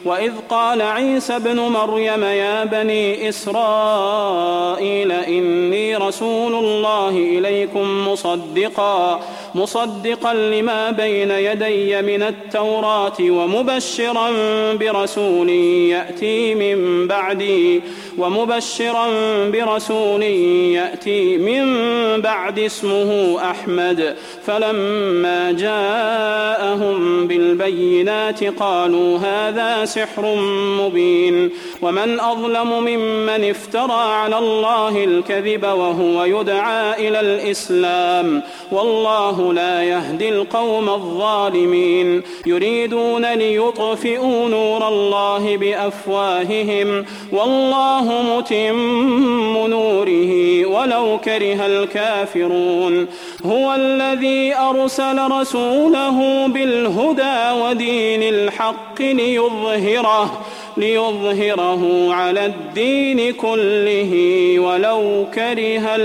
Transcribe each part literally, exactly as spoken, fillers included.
وإذ قال عيسى ابن مريم يا بني إسرائيل إني رسول الله إليكم مصدقا مصدقا لما بين يدي من التوراة ومبشرا برسول يأتي من بعدي ومبشرا برسول يأتي من بعد اسمه أحمد فلما جاءهم بالبينات قالوا هذا سحر مبين ومن أظلم ممن افترى على الله الكذب وهو يدعى إلى الإسلام والله لا يهدي القوم الظالمين يريدون ليطفئوا نور الله بأفواههم والله متم نوره ولو كره الكافرون هو الذي أرسل رسوله بالهدى ودين الحق ليظهره ليظهره على الدين كله ولو كره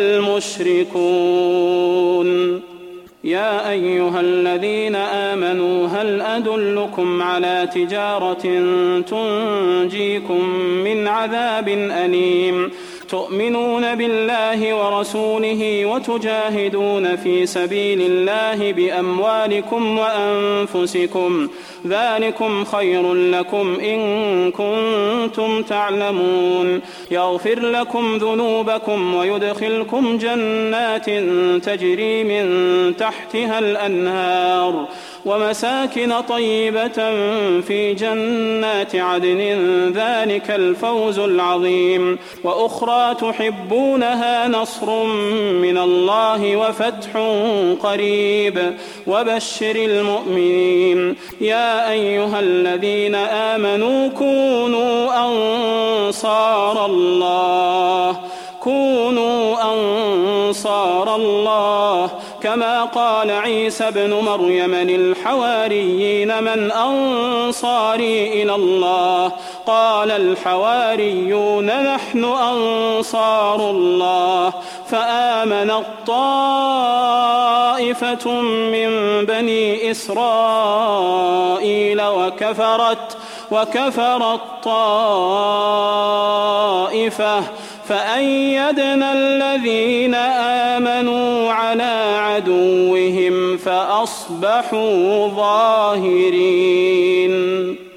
المشركون يا أيها الذين آمنوا هل أدلكم على تجارة تنجيكم من عذاب أليم تؤمنون بالله ورسوله وتجاهدون في سبيل الله بأموالكم وأنفسكم ذلكم خير لكم إن كنتم تعلمون يغفر لكم ذنوبكم ويدخلكم جنات تجري من تحتها الأنهار ومساكن طيبة في جنات عدن ذلك الفوز العظيم وأخرى تحبونها نصر من الله وفتح قريب وبشر المؤمنين يا أيها الذين آمنوا كونوا أنصار الله كونوا أنصار الله كما قال عيسى ابن مريم للحواريين من أنصاري إلى الله قال الحواريون نحن أنصار الله فآمنت طائفة من بني إسرائيل وكفرت وكفرت طائفة فأيدنا الذين آمنوا على عدوهم فأصبحوا ظاهرين.